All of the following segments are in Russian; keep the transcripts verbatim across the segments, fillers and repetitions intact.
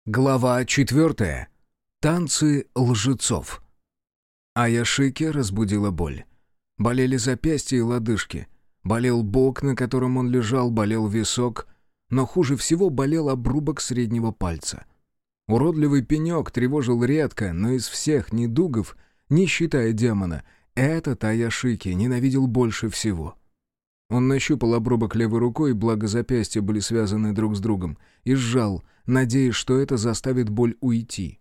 Глава четвертая. Танцы лжецов. Аяшики разбудила боль. Болели запястья и лодыжки. Болел бок, на котором он лежал, болел висок. Но хуже всего болел обрубок среднего пальца. Уродливый пенек тревожил редко, но из всех недугов, не считая демона, этот Аяшики ненавидел больше всего. Он нащупал обрубок левой рукой, благо запястья были связаны друг с другом, и сжал, надеясь, что это заставит боль уйти.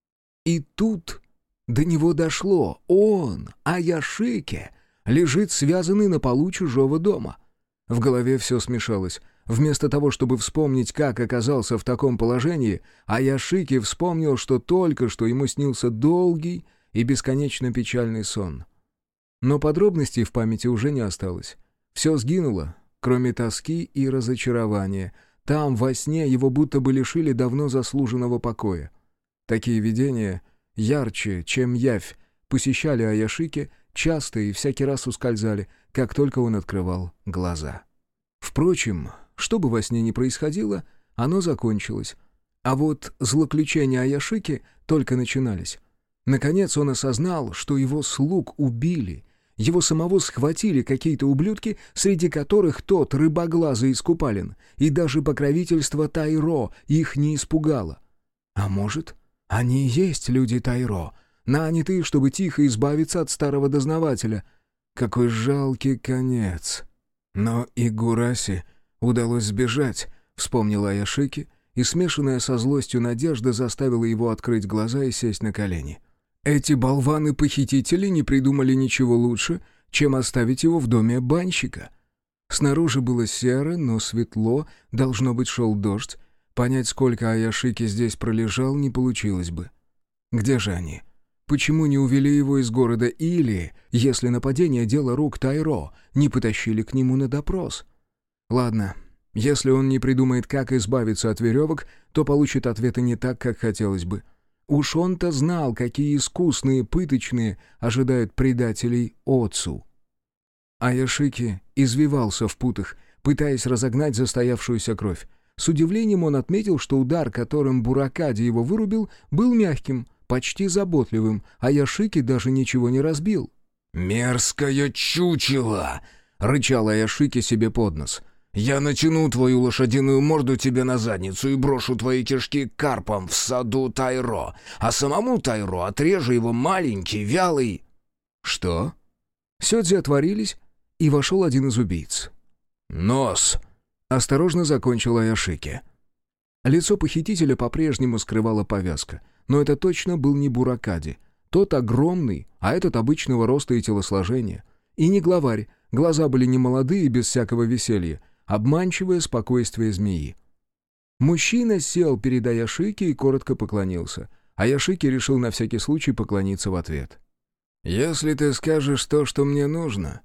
И тут до него дошло. Он, Аяшики, лежит связанный на полу чужого дома. В голове все смешалось. Вместо того, чтобы вспомнить, как оказался в таком положении, Аяшики вспомнил, что только что ему снился долгий и бесконечно печальный сон. Но подробностей в памяти уже не осталось. Все сгинуло, кроме тоски и разочарования. Там, во сне, его будто бы лишили давно заслуженного покоя. Такие видения, ярче, чем явь, посещали Аяшики часто и всякий раз ускользали, как только он открывал глаза. Впрочем, что бы во сне ни происходило, оно закончилось. А вот злоключения Аяшики только начинались. Наконец он осознал, что его слуг убили. Его самого схватили какие-то ублюдки, среди которых тот рыбоглазый искупалин, и даже покровительство Тайро их не испугало. А может, они и есть люди Тайро, нанятые, чтобы тихо избавиться от старого дознавателя. Какой жалкий конец. Но и Гураси удалось сбежать, вспомнила Аяшики, и смешанная со злостью надежда заставила его открыть глаза и сесть на колени. Эти болваны-похитители не придумали ничего лучше, чем оставить его в доме банщика. Снаружи было серо, но светло, должно быть, шел дождь. Понять, сколько Аяшики здесь пролежал, не получилось бы. Где же они? Почему не увели его из города или, если нападение — дело рук Тайро, не потащили к нему на допрос? Ладно, если он не придумает, как избавиться от веревок, то получит ответы не так, как хотелось бы. Уж он-то знал, какие искусные пыточные ожидают предателей Оцу. Аяшики извивался в путах, пытаясь разогнать застоявшуюся кровь. С удивлением он отметил, что удар, которым Буракади его вырубил, был мягким, почти заботливым, а Аяшики даже ничего не разбил. «Мерзкое чучело!» — рычал Аяшики себе под нос. «Я натяну твою лошадиную морду тебе на задницу и брошу твои кишки карпом в саду Тайро, а самому Тайро отрежу его маленький, вялый...» «Что?» Сёдзи отворились, и вошел один из убийц. «Нос!» — осторожно закончил Аяшики. Лицо похитителя по-прежнему скрывала повязка, но это точно был не Буракади. Тот огромный, а этот обычного роста и телосложения. И не главарь, глаза были не молодые, без всякого веселья. Обманчивое спокойствие змеи. Мужчина сел перед Аяшики и коротко поклонился. Аяшики решил на всякий случай поклониться в ответ. «Если ты скажешь то, что мне нужно,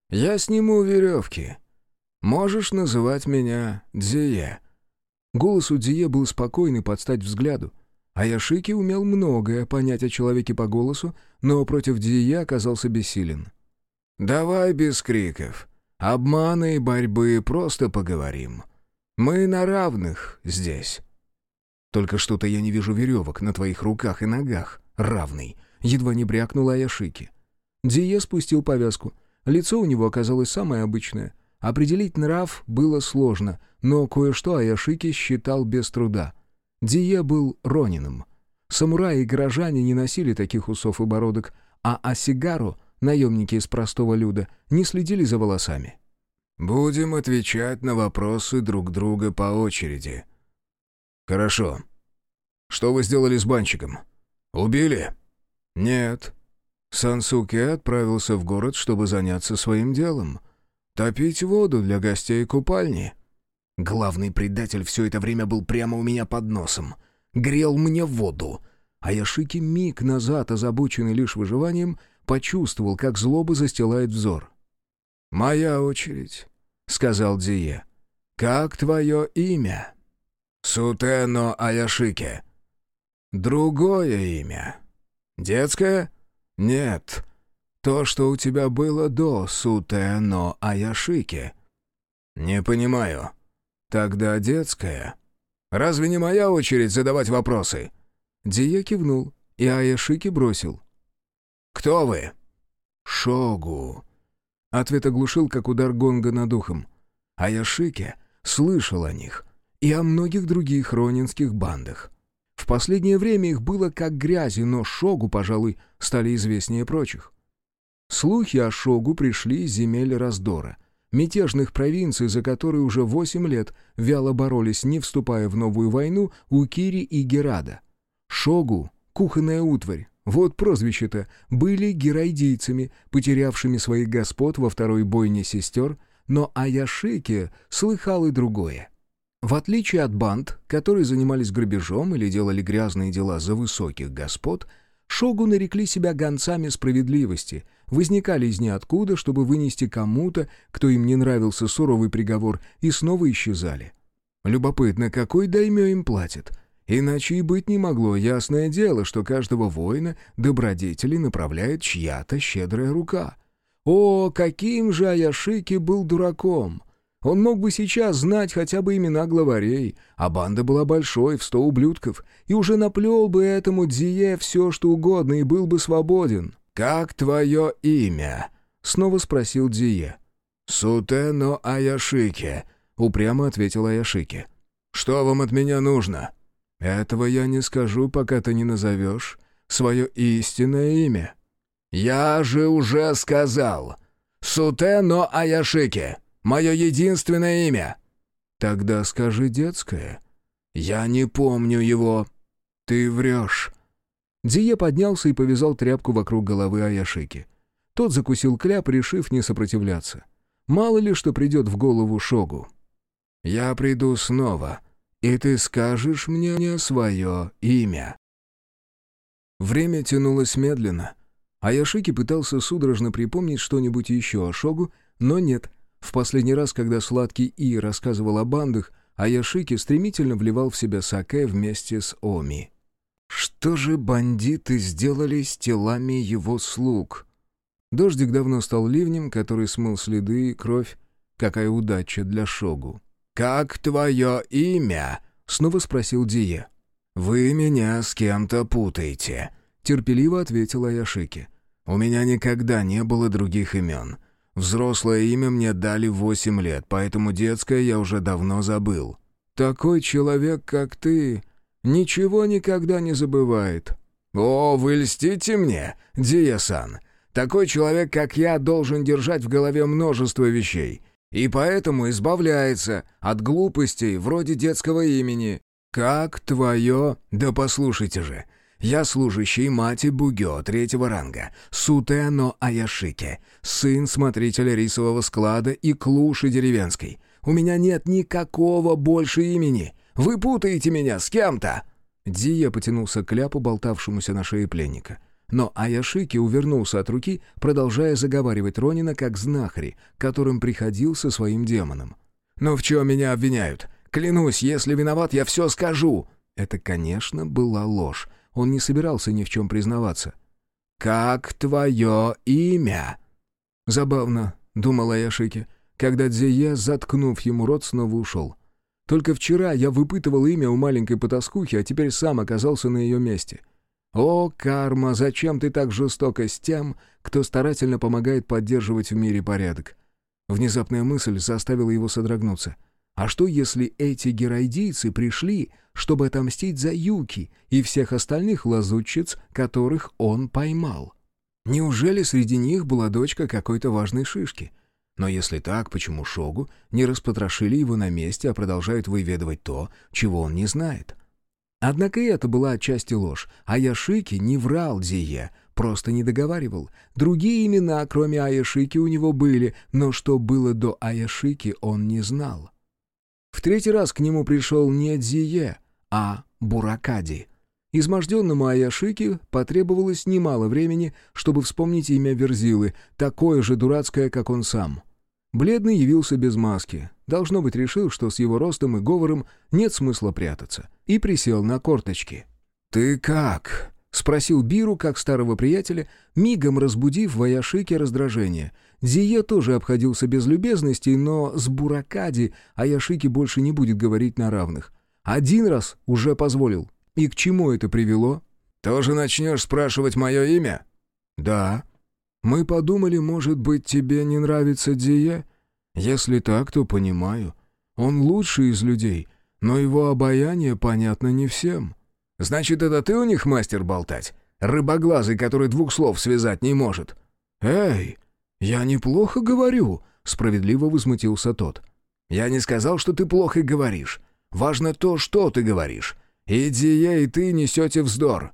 я сниму веревки. Можешь называть меня Дзие». Голос у Дзие был спокойный под стать взгляду. Аяшики умел многое понять о человеке по голосу, но против Дзие оказался бессилен. «Давай без криков. Обмана и борьбы, просто поговорим. Мы на равных здесь». «Только что-то я не вижу веревок на твоих руках и ногах, равный», — едва не брякнула Аяшики. Дзие спустил повязку. Лицо у него оказалось самое обычное. Определить нрав было сложно, но кое-что Аяшики считал без труда. Дзие был ронином. Самураи и горожане не носили таких усов и бородок, а осигару, наемники из простого люда, не следили за волосами. «Будем отвечать на вопросы друг друга по очереди». «Хорошо. Что вы сделали с банщиком? Убили?» «Нет. Сансуке отправился в город, чтобы заняться своим делом. Топить воду для гостей купальни». Главный предатель все это время был прямо у меня под носом. Грел мне воду. Аяшики миг назад, озабоченный лишь выживанием, почувствовал, как злоба застилает взор. «Моя очередь», — сказал Дзие. «Как твое имя?» «Сутэно Аяшики». «Другое имя. Детское?» «Нет. То, что у тебя было до Сутэно Аяшики». «Не понимаю. Тогда детское?» Разве не моя очередь задавать вопросы?» Дзие кивнул, и Аяшики бросил: «Кто вы?» «Шогу». Ответ оглушил, как удар гонга над ухом. Аяшики слышал о них и о многих других ронинских бандах. В последнее время их было как грязи, но Шогу, пожалуй, стали известнее прочих. Слухи о Шогу пришли из земель раздора, мятежных провинций, за которые уже восемь лет вяло боролись, не вступая в новую войну, Укири и Герада. Шогу — кухонная утварь, вот прозвище-то, были герайдийцами, потерявшими своих господ во второй бойне сестер, но Аяшики слыхал и другое. В отличие от банд, которые занимались грабежом или делали грязные дела за высоких господ, шогу нарекли себя гонцами справедливости, возникали из ниоткуда, чтобы вынести кому-то, кто им не нравился, суровый приговор, и снова исчезали. Любопытно, какой даймё им платит? Иначе и быть не могло, ясное дело, что каждого воина добродетели направляет чья-то щедрая рука. О, каким же Аяшики был дураком! Он мог бы сейчас знать хотя бы имена главарей, а банда была большой, в сто ублюдков, и уже наплел бы этому Дзие все, что угодно, и был бы свободен. «Как твое имя?» — снова спросил Дзие. «Сутено Аяшики», — упрямо ответил Аяшики. «Что вам от меня нужно?» «Этого я не скажу, пока ты не назовешь свое истинное имя». «Я же уже сказал! Сутено Аяшики! Мое единственное имя!» «Тогда скажи детское». «Я не помню его». «Ты врешь». Дзие поднялся и повязал тряпку вокруг головы Аяшики. Тот закусил кляп, решив не сопротивляться. Мало ли что придет в голову Шогу. «Я приду снова, и ты скажешь мне свое имя». Время тянулось медленно. Аяшики пытался судорожно припомнить что-нибудь еще о Шогу, но нет. В последний раз, когда Сладкий И рассказывал о бандах, Аяшики стремительно вливал в себя саке вместе с Оми. Что же бандиты сделали с телами его слуг? Дождик давно стал ливнем, который смыл следы и кровь. Какая удача для Шогу. «Как твое имя?» — снова спросил Дзие. «Вы меня с кем-то путаете», — терпеливо ответил Аяшики. «У меня никогда не было других имен. Взрослое имя мне дали в восемь лет, поэтому детское я уже давно забыл». «Такой человек, как ты, ничего никогда не забывает». «О, вы льстите мне, Дзие-сан. Такой человек, как я, должен держать в голове множество вещей, и поэтому избавляется от глупостей вроде детского имени. Как твое...» «Да послушайте же, я служащий мати Бугё третьего ранга, Сутено Аяшики, сын смотрителя рисового склада и клуши деревенской. У меня нет никакого больше имени. Вы путаете меня с кем-то!» Дзие потянулся к кляпу, болтавшемуся на шее пленника. Но Аяшики увернулся от руки, продолжая заговаривать Ронина как знахари, которым приходил со своим демоном. «Но в чем меня обвиняют? Клянусь, если виноват, я все скажу!» Это, конечно, была ложь. Он не собирался ни в чем признаваться. «Как твое имя?» «Забавно», — думал Аяшики, когда Дзие, заткнув ему рот, снова ушел. «Только вчера я выпытывал имя у маленькой потаскухи, а теперь сам оказался на ее месте. О, карма, зачем ты так жестока с тем, кто старательно помогает поддерживать в мире порядок?» Внезапная мысль заставила его содрогнуться. А что, если эти герайдийцы пришли, чтобы отомстить за Юки и всех остальных лазутчиц, которых он поймал? Неужели среди них была дочка какой-то важной шишки? Но если так, почему Шогу не распотрошили его на месте, а продолжают выведывать то, чего он не знает? Однако и это была отчасти ложь. Аяшики не врал Дзие, просто не договаривал. Другие имена, кроме Аяшики, у него были, но что было до Аяшики, он не знал. В третий раз к нему пришел не Дзие, а Буракади. Изможденному Аяшики потребовалось немало времени, чтобы вспомнить имя Верзилы, такое же дурацкое, как он сам. Бледный явился без маски. Должно быть, решил, что с его ростом и говором нет смысла прятаться. И присел на корточки. «Ты как?» — спросил Биру, как старого приятеля, мигом разбудив в Аяшике раздражение. Дзие тоже обходился без любезностей, но с Буракади Аяшики больше не будет говорить на равных. Один раз уже позволил. И к чему это привело? Тоже начнешь спрашивать мое имя? Да. Мы подумали, может быть, тебе не нравится Дие? Если так, то понимаю. Он лучший из людей, но его обаяние понятно не всем. Значит, это ты у них мастер болтать? Рыбоглазый, который двух слов связать не может. Эй, я неплохо говорю, справедливо возмутился тот. Я не сказал, что ты плохо говоришь. Важно то, что ты говоришь. И Дие, и ты несете вздор.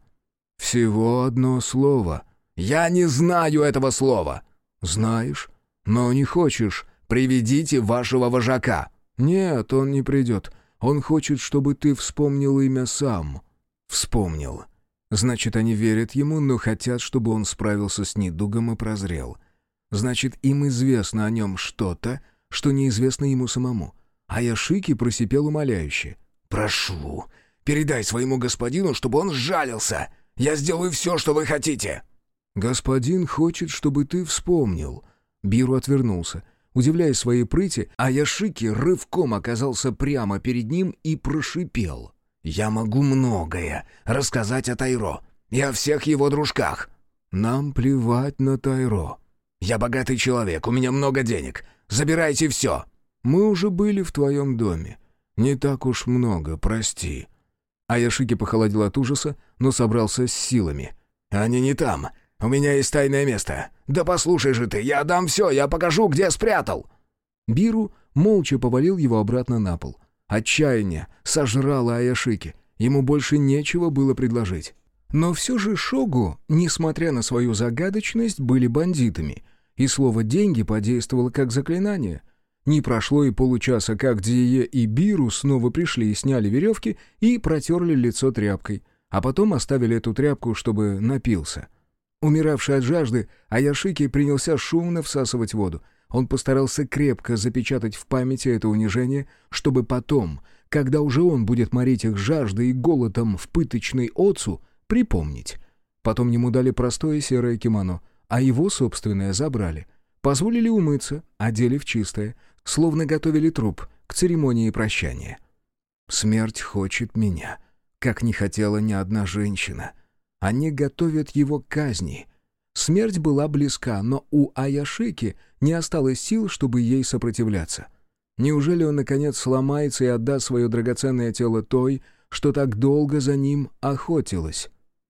Всего одно слово. Я не знаю этого слова. Знаешь, но не хочешь. Приведите вашего вожака. Нет, он не придет. Он хочет, чтобы ты вспомнил имя сам. Вспомнил. Значит, они верят ему, но хотят, чтобы он справился с недугом и прозрел. Значит, им известно о нем что-то, что неизвестно ему самому. А Яшики просипел умоляюще. «Прошу, передай своему господину, чтобы он сжалился. Я сделаю все, что вы хотите». «Господин хочет, чтобы ты вспомнил». Биру отвернулся. Удивляясь своей прыти, а Яшики рывком оказался прямо перед ним и прошипел. «Я могу многое рассказать о Тайро и о всех его дружках». «Нам плевать на Тайро». «Я богатый человек, у меня много денег. Забирайте все». «Мы уже были в твоем доме. Не так уж много, прости». А Яшики похолодел от ужаса, но собрался с силами. «Они не там. У меня есть тайное место. Да послушай же ты, я дам все, я покажу, где спрятал». Биру молча повалил его обратно на пол. Отчаяние сожрало Аяшики. Ему больше нечего было предложить. Но все же Шогу, несмотря на свою загадочность, были бандитами. И слово «деньги» подействовало как заклинание. Не прошло и получаса, как Дие и Биру снова пришли и сняли веревки и протерли лицо тряпкой, а потом оставили эту тряпку, чтобы напился. Умиравший от жажды, Аяшики принялся шумно всасывать воду. Он постарался крепко запечатать в памяти это унижение, чтобы потом, когда уже он будет морить их жаждой и голодом в пыточной Оцу, припомнить. Потом ему дали простое серое кимоно, а его собственное забрали. Позволили умыться, одели в чистое, словно готовили труп к церемонии прощания. Смерть хочет меня, как не хотела ни одна женщина. Они готовят его к казни. Смерть была близка, но у Аяшики не осталось сил, чтобы ей сопротивляться. Неужели он, наконец, сломается и отдаст свое драгоценное тело той, что так долго за ним охотилась?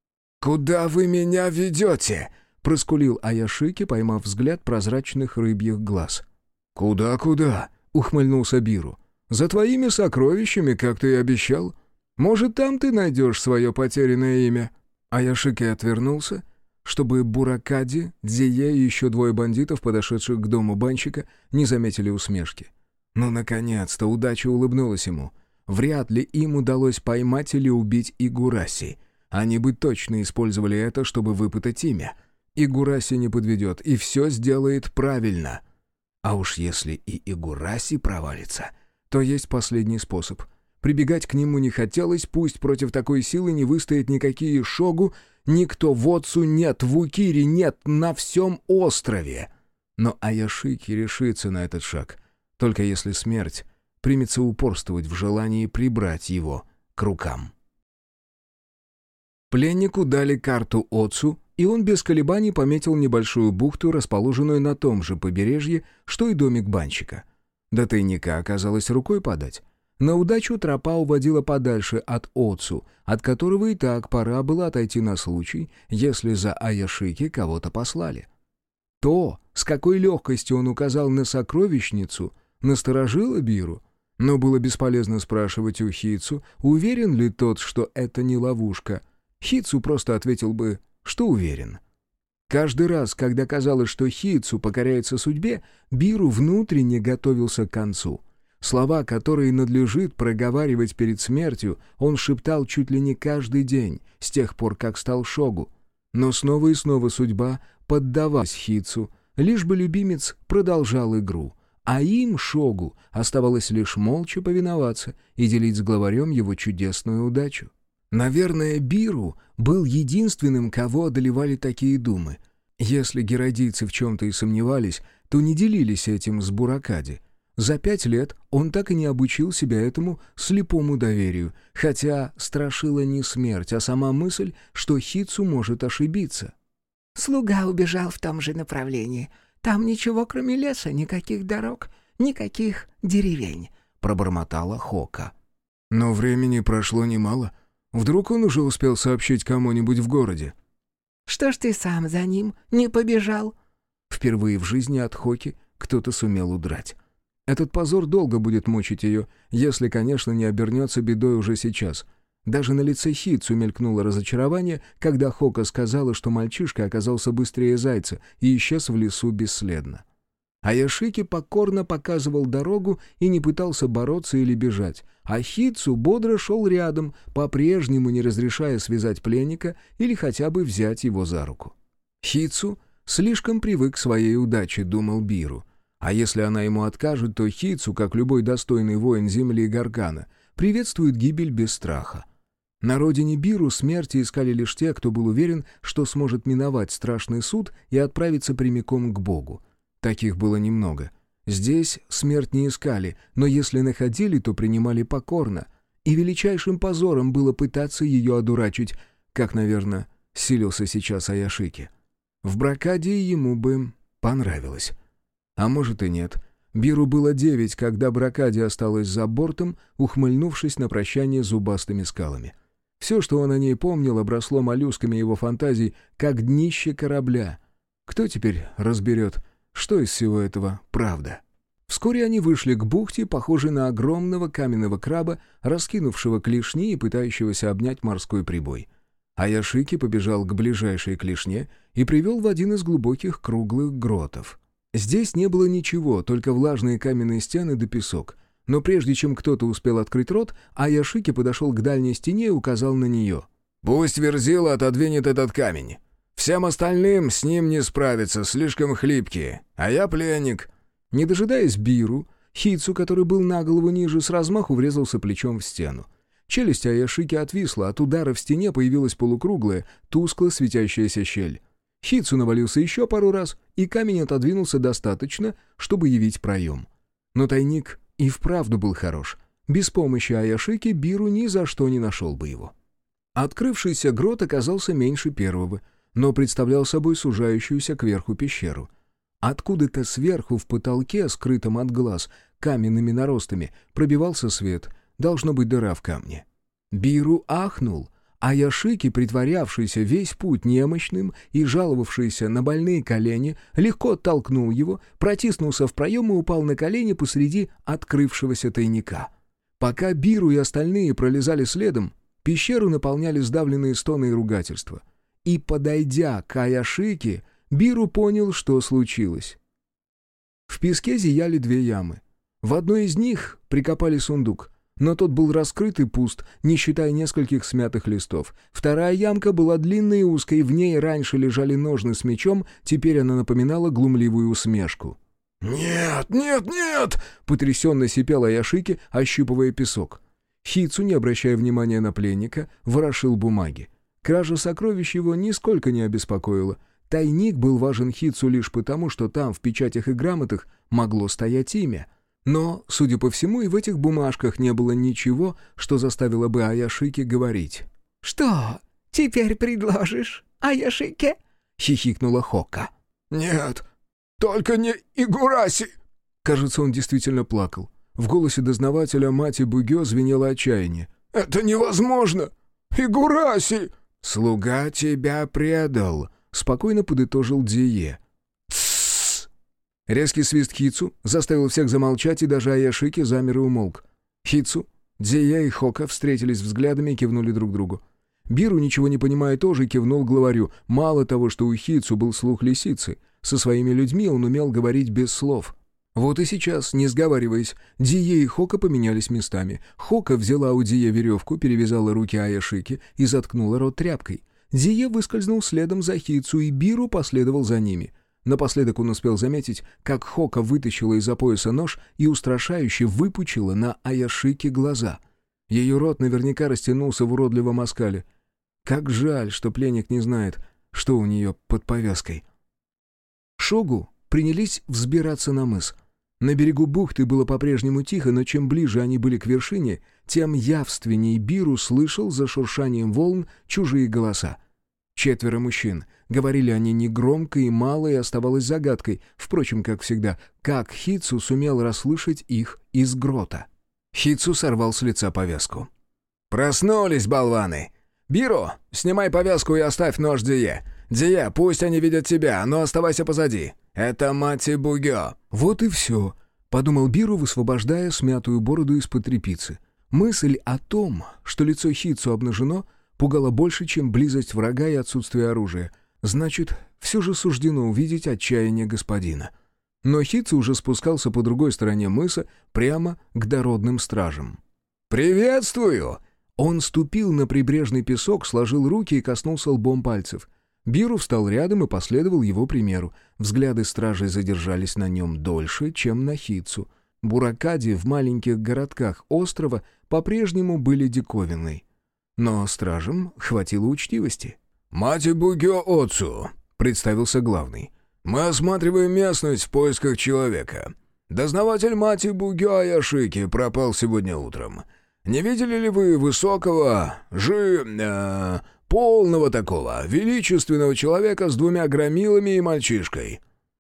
«Куда вы меня ведете?» — проскулил Аяшики, поймав взгляд прозрачных рыбьих глаз. «Куда-куда?» — ухмыльнулся Биру. «За твоими сокровищами, как ты и обещал. Может, там ты найдешь свое потерянное имя?» Аяшики отвернулся, чтобы Буракади, Дзие и еще двое бандитов, подошедших к дому банщика, не заметили усмешки. Ну, наконец-то удача улыбнулась ему. Вряд ли им удалось поймать или убить Игураси. Они бы точно использовали это, чтобы выпытать имя. Игураси не подведет и все сделает правильно. А уж если и Игураси провалится, то есть последний способ. Прибегать к нему не хотелось, пусть против такой силы не выстоят никакие Шогу, никто в Оцу нет, в Укире нет, на всем острове. Но Аяшики решится на этот шаг, только если смерть примется упорствовать в желании прибрать его к рукам. Пленнику дали карту Оцу, и он без колебаний пометил небольшую бухту, расположенную на том же побережье, что и домик банщика. До тайника оказалось рукой подать. На удачу тропа уводила подальше от Оцу, от которого и так пора было отойти на случай, если за Аяшики кого-то послали. То, с какой легкостью он указал на сокровищницу, насторожило Биру, но было бесполезно спрашивать у Хицу, уверен ли тот, что это не ловушка. Хицу просто ответил бы, что уверен. Каждый раз, когда казалось, что Хицу покоряется судьбе, Биру внутренне готовился к концу. Слова, которые надлежит проговаривать перед смертью, он шептал чуть ли не каждый день, с тех пор, как стал Шогу. Но снова и снова судьба поддавалась Хицу, лишь бы любимец продолжал игру, а им, Шогу, оставалось лишь молча повиноваться и делить с главарем его чудесную удачу. Наверное, Биру был единственным, кого одолевали такие думы. Если геродийцы в чем-то и сомневались, то не делились этим с Буракади. За пять лет он так и не обучил себя этому слепому доверию, хотя страшила не смерть, а сама мысль, что Хитсу может ошибиться. «Слуга убежал в том же направлении. Там ничего, кроме леса, никаких дорог, никаких деревень», — пробормотала Хока. Но времени прошло немало. Вдруг он уже успел сообщить кому-нибудь в городе? «Что ж ты сам за ним не побежал?» Впервые в жизни от Хоки кто-то сумел удрать. Этот позор долго будет мучить ее, если, конечно, не обернется бедой уже сейчас. Даже на лице Хитсу мелькнуло разочарование, когда Хока сказала, что мальчишка оказался быстрее зайца и исчез в лесу бесследно. А Яшики покорно показывал дорогу и не пытался бороться или бежать, а Хитсу бодро шел рядом, по-прежнему не разрешая связать пленника или хотя бы взять его за руку. Хитсу слишком привык к своей удаче, думал Биру. А если она ему откажет, то Хитсу, как любой достойный воин земли и Гаргана, приветствует гибель без страха. На родине Биру смерти искали лишь те, кто был уверен, что сможет миновать страшный суд и отправиться прямиком к Богу. Таких было немного. Здесь смерть не искали, но если находили, то принимали покорно. И величайшим позором было пытаться ее одурачить, как, наверное, силился сейчас Аяшики. В Бракадии ему бы понравилось. А может и нет. Биру было девять, когда Бракадия осталась за бортом, ухмыльнувшись на прощание зубастыми скалами. Все, что он о ней помнил, обросло моллюсками его фантазий, как днище корабля. Кто теперь разберет, что из всего этого правда? Вскоре они вышли к бухте, похожей на огромного каменного краба, раскинувшего клешни и пытающегося обнять морской прибой. Аяшики побежал к ближайшей клешне и привел в один из глубоких круглых гротов. Здесь не было ничего, только влажные каменные стены да песок. Но прежде чем кто-то успел открыть рот, Аяшики подошел к дальней стене и указал на нее. «Пусть Верзила отодвинет этот камень. Всем остальным с ним не справиться, слишком хлипкие. А я пленник». Не дожидаясь Биру, Хитсу, который был на голову ниже, с размаху врезался плечом в стену. Челюсть Аяшики отвисла, от удара в стене появилась полукруглая, тускло светящаяся щель. Хитсу навалился еще пару раз, и камень отодвинулся достаточно, чтобы явить проем. Но тайник и вправду был хорош. Без помощи Аяшики Биру ни за что не нашел бы его. Открывшийся грот оказался меньше первого, но представлял собой сужающуюся кверху пещеру. Откуда-то сверху в потолке, скрытом от глаз, каменными наростами, пробивался свет, должно быть дыра в камне. Биру ахнул. А Яшики, притворявшийся весь путь немощным и жаловавшийся на больные колени, легко оттолкнул его, протиснулся в проем и упал на колени посреди открывшегося тайника. Пока Биру и остальные пролезали следом, пещеру наполняли сдавленные стоны и ругательства. И, подойдя к Аяшики, Биру понял, что случилось. В песке зияли две ямы. В одной из них прикопали сундук, но тот был раскрыт и пуст, не считая нескольких смятых листов. Вторая ямка была длинной и узкой, в ней раньше лежали ножны с мечом, теперь она напоминала глумливую усмешку. «Нет, нет, нет!» — потрясенно сипел Аяшики, ощупывая песок. Хитсу, не обращая внимания на пленника, ворошил бумаги. Кража сокровищ его нисколько не обеспокоила. Тайник был важен Хитсу лишь потому, что там, в печатях и грамотах, могло стоять имя. Но, судя по всему, и в этих бумажках не было ничего, что заставило бы Аяшики говорить. «Что теперь предложишь, Аяшике?» — хихикнула Хока. «Нет, только не Игураси!» Кажется, он действительно плакал. В голосе дознавателя Мати Бугё звенело отчаяние. «Это невозможно! Игураси!» «Слуга тебя предал», — спокойно подытожил Дие. Резкий свист Хитсу заставил всех замолчать, и даже Аяшики замер и умолк. Хитсу, Дзия и Хока встретились взглядами и кивнули друг другу. Биру, ничего не понимая, тоже кивнул главарю. Мало того, что у Хитсу был слух лисицы, со своими людьми он умел говорить без слов. Вот и сейчас, не сговариваясь, Дзия и Хока поменялись местами. Хока взяла у Дзия веревку, перевязала руки Аяшики и заткнула рот тряпкой. Дзия выскользнул следом за Хитсу, и Биру последовал за ними. Напоследок он успел заметить, как Хока вытащила из-за пояса нож и устрашающе выпучила на Аяшики глаза. Ее рот наверняка растянулся в уродливом оскале. Как жаль, что пленник не знает, что у нее под повязкой. Шогу принялись взбираться на мыс. На берегу бухты было по-прежнему тихо, но чем ближе они были к вершине, тем явственней Биру слышал за шуршанием волн чужие голоса. Четверо мужчин. Говорили они негромко и мало, и оставалось загадкой, впрочем, как всегда, как Хитсу сумел расслышать их из грота. Хитсу сорвал с лица повязку. «Проснулись, болваны! Биру, снимай повязку и оставь нож Дие. Дие, пусть они видят тебя, но оставайся позади. Это Мати Бугё». «Вот и все», — подумал Биру, высвобождая смятую бороду из-под тряпицы. Мысль о том, что лицо Хитсу обнажено, пугала больше, чем близость врага и отсутствие оружия. Значит, все же суждено увидеть отчаяние господина. Но Хитсу уже спускался по другой стороне мыса, прямо к дородным стражам. «Приветствую!» Он ступил на прибрежный песок, сложил руки и коснулся лбом пальцев. Биру встал рядом и последовал его примеру. Взгляды стражей задержались на нем дольше, чем на Хитсу. Буракади в маленьких городках острова по-прежнему были диковинной. Но стражам хватило учтивости. «Мати Бугё Отцу», — представился главный. «Мы осматриваем местность в поисках человека. Дознаватель Мати Бугё Аяшики пропал сегодня утром. Не видели ли вы высокого, жи... Э, полного такого, величественного человека с двумя громилами и мальчишкой?»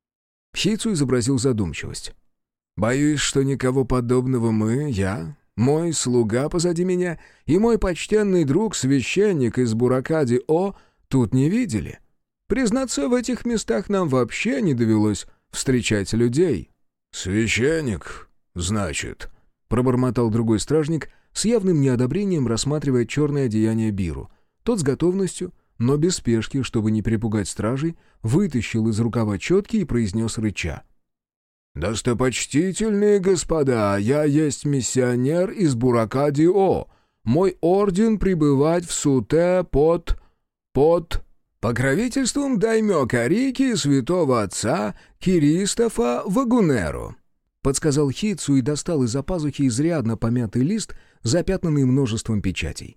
Хитсу изобразил задумчивость. «Боюсь, что никого подобного мы, я, мой слуга позади меня и мой почтенный друг, священник из Буракади-О, тут не видели. Признаться, в этих местах нам вообще не довелось встречать людей». «Священник, значит», — пробормотал другой стражник, с явным неодобрением рассматривая черное одеяние Биру. Тот с готовностью, но без спешки, чтобы не перепугать стражей, вытащил из рукава четки и произнес рыча. «Достопочтительные господа, я есть миссионер из Буракади-О. Мой орден пребывать в Суте под... под... покровительством даймё Карики и святого отца Киристофа Вагунеру», — подсказал Хитсу и достал из-за пазухи изрядно помятый лист, запятнанный множеством печатей.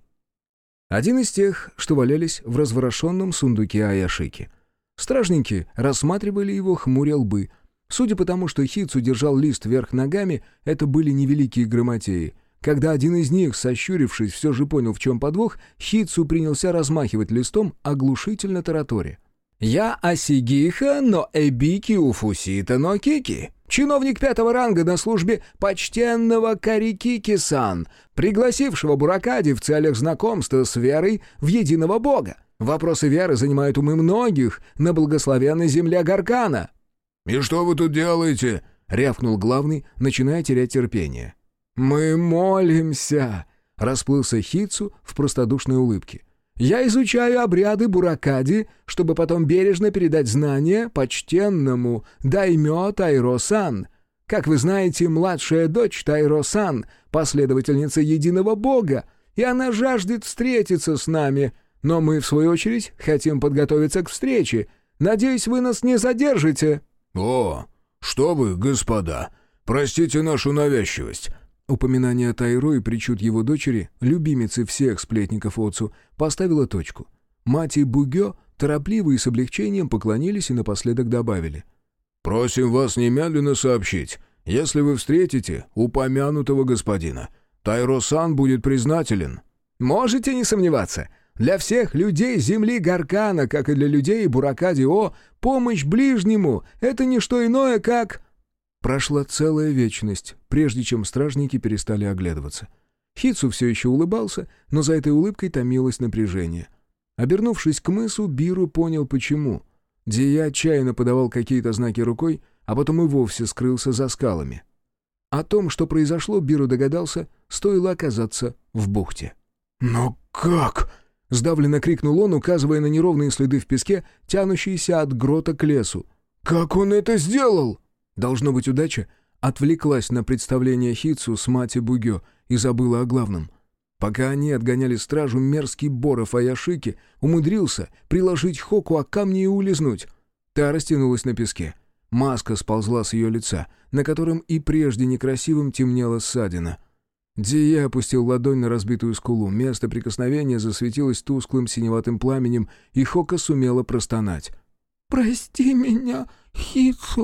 Один из тех, что валялись в разворошенном сундуке Аяшики. Стражники рассматривали его, хмуря лбы. Судя по тому, что Хитсу держал лист вверх ногами, это были невеликие грамотеи. Когда один из них, сощурившись, все же понял, в чем подвох, Хитсу принялся размахивать листом, оглушительно тараторя. «Я Асигиха, но Эбики Уфусита но Кики. Чиновник пятого ранга на службе почтенного Карикики-сан, пригласившего Буракади в целях знакомства с верой в единого бога. Вопросы веры занимают умы многих на благословенной земле Гаркана». «И что вы тут делаете?» — рявкнул главный, начиная терять терпение. «Мы молимся!» — расплылся Хитсу в простодушной улыбке. «Я изучаю обряды Буракади, чтобы потом бережно передать знания почтенному даймё Тайро-сан. Как вы знаете, младшая дочь Тайро-сан — последовательница единого бога, и она жаждет встретиться с нами, но мы, в свою очередь, хотим подготовиться к встрече. Надеюсь, вы нас не задержите». «О, что вы, господа, простите нашу навязчивость». Упоминание Тайро и причуд его дочери, любимицы всех сплетников Отцу, поставило точку. Мать и Бугё торопливо и с облегчением поклонились и напоследок добавили. «Просим вас немедленно сообщить, если вы встретите упомянутого господина. Тайро-сан будет признателен». «Можете не сомневаться. Для всех людей земли Гаркана, как и для людей Буракади-О, помощь ближнему — это не что иное, как...» Прошла целая вечность, прежде чем стражники перестали оглядываться. Хитсу все еще улыбался, но за этой улыбкой томилось напряжение. Обернувшись к мысу, Биру понял, почему. Дия отчаянно подавал какие-то знаки рукой, а потом и вовсе скрылся за скалами. О том, что произошло, Биру догадался, стоило оказаться в бухте. «Но как?» — сдавленно крикнул он, указывая на неровные следы в песке, тянущиеся от грота к лесу. «Как он это сделал?» Должно быть, удача отвлеклась на представление Хитсу с Мати Бугё и забыла о главном. Пока они отгоняли стражу, мерзкий Боров Аяшики умудрился приложить Хоку о камни и улизнуть. Та растянулась на песке. Маска сползла с ее лица, на котором и прежде некрасивым темнела ссадина. Дия опустил ладонь на разбитую скулу. Место прикосновения засветилось тусклым синеватым пламенем, и Хока сумела простонать. «Прости меня, Хитсу!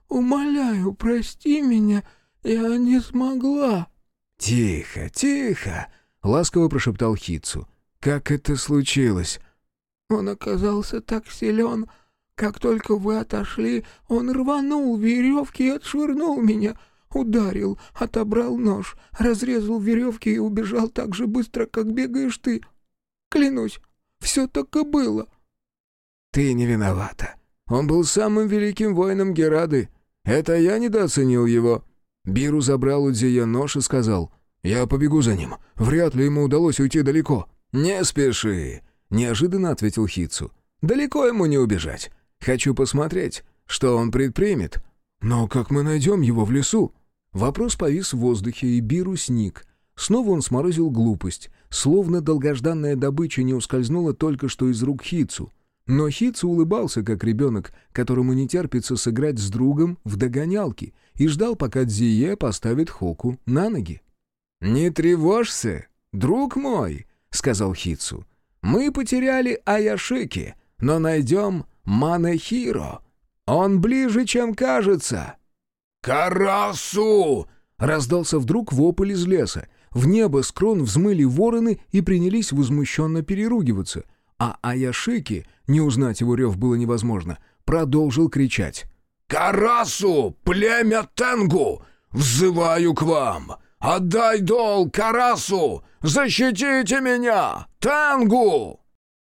умоляю, прости меня, я не смогла». «Тихо, тихо!» — ласково прошептал Хитсу. «Как это случилось?» «Он оказался так силен. Как только вы отошли, он рванул веревки и отшвырнул меня. Ударил, отобрал нож, разрезал веревки и убежал так же быстро, как бегаешь ты. Клянусь, все так и было». «Ты не виновата. Он был самым великим воином Герады. Это я недооценил его». Биру забрал у Дзия нож и сказал: «Я побегу за ним. Вряд ли ему удалось уйти далеко». «Не спеши», — неожиданно ответил Хитсу. «Далеко ему не убежать. Хочу посмотреть, что он предпримет». «Но как мы найдем его в лесу?» Вопрос повис в воздухе, и Биру сник. Снова он сморозил глупость, словно долгожданная добыча не ускользнула только что из рук Хитсу. Но Хитсу улыбался, как ребенок, которому не терпится сыграть с другом в догонялки, и ждал, пока Дзие поставит Хоку на ноги. «Не тревожься, друг мой», — сказал Хитсу. «Мы потеряли Аяшики, но найдем Манэхиро. Он ближе, чем кажется». «Карасу!» — раздался вдруг вопль из леса. В небо с крон взмыли вороны и принялись возмущенно переругиваться. А Аяшики, не узнать его рев было невозможно, продолжил кричать. «Карасу, племя Тенгу! Взываю к вам! Отдай долг Карасу! Защитите меня! Тенгу!»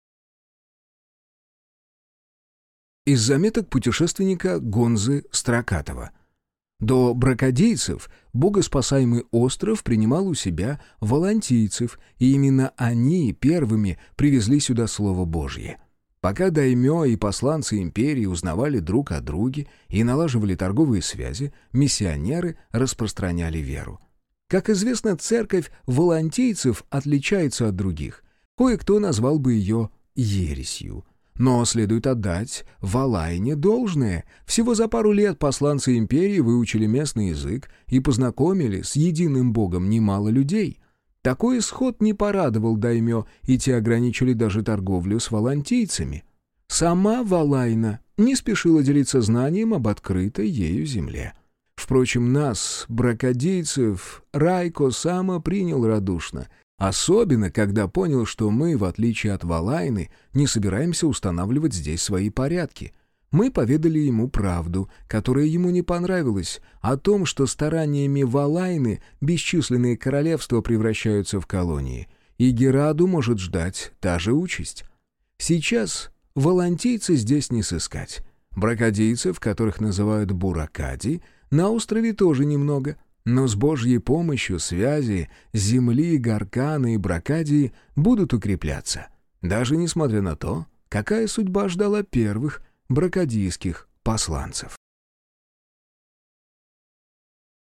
Из заметок путешественника Гонзы Строкатова. До бракодейцев богоспасаемый остров принимал у себя волантийцев, и именно они первыми привезли сюда Слово Божье. Пока даймё и посланцы империи узнавали друг о друге и налаживали торговые связи, миссионеры распространяли веру. Как известно, церковь волантийцев отличается от других. Кое-кто назвал бы ее ересью. Но следует отдать Валайне должное. Всего за пару лет посланцы империи выучили местный язык и познакомили с единым богом немало людей. Такой исход не порадовал даймё, и те ограничили даже торговлю с волантийцами. Сама Валайна не спешила делиться знанием об открытой ею земле. Впрочем, нас, бракодейцев, Райко Сама принял радушно, особенно когда понял, что мы, в отличие от Валайны, не собираемся устанавливать здесь свои порядки. Мы поведали ему правду, которая ему не понравилась, о том, что стараниями Валайны бесчисленные королевства превращаются в колонии, и Гераду может ждать та же участь. Сейчас волантийцы здесь не сыскать. Бракодейцев, которых называют буракади, на острове тоже немного, но с Божьей помощью связи земли, Гаркана и Бракадии будут укрепляться, даже несмотря на то, какая судьба ждала первых бракадийских посланцев.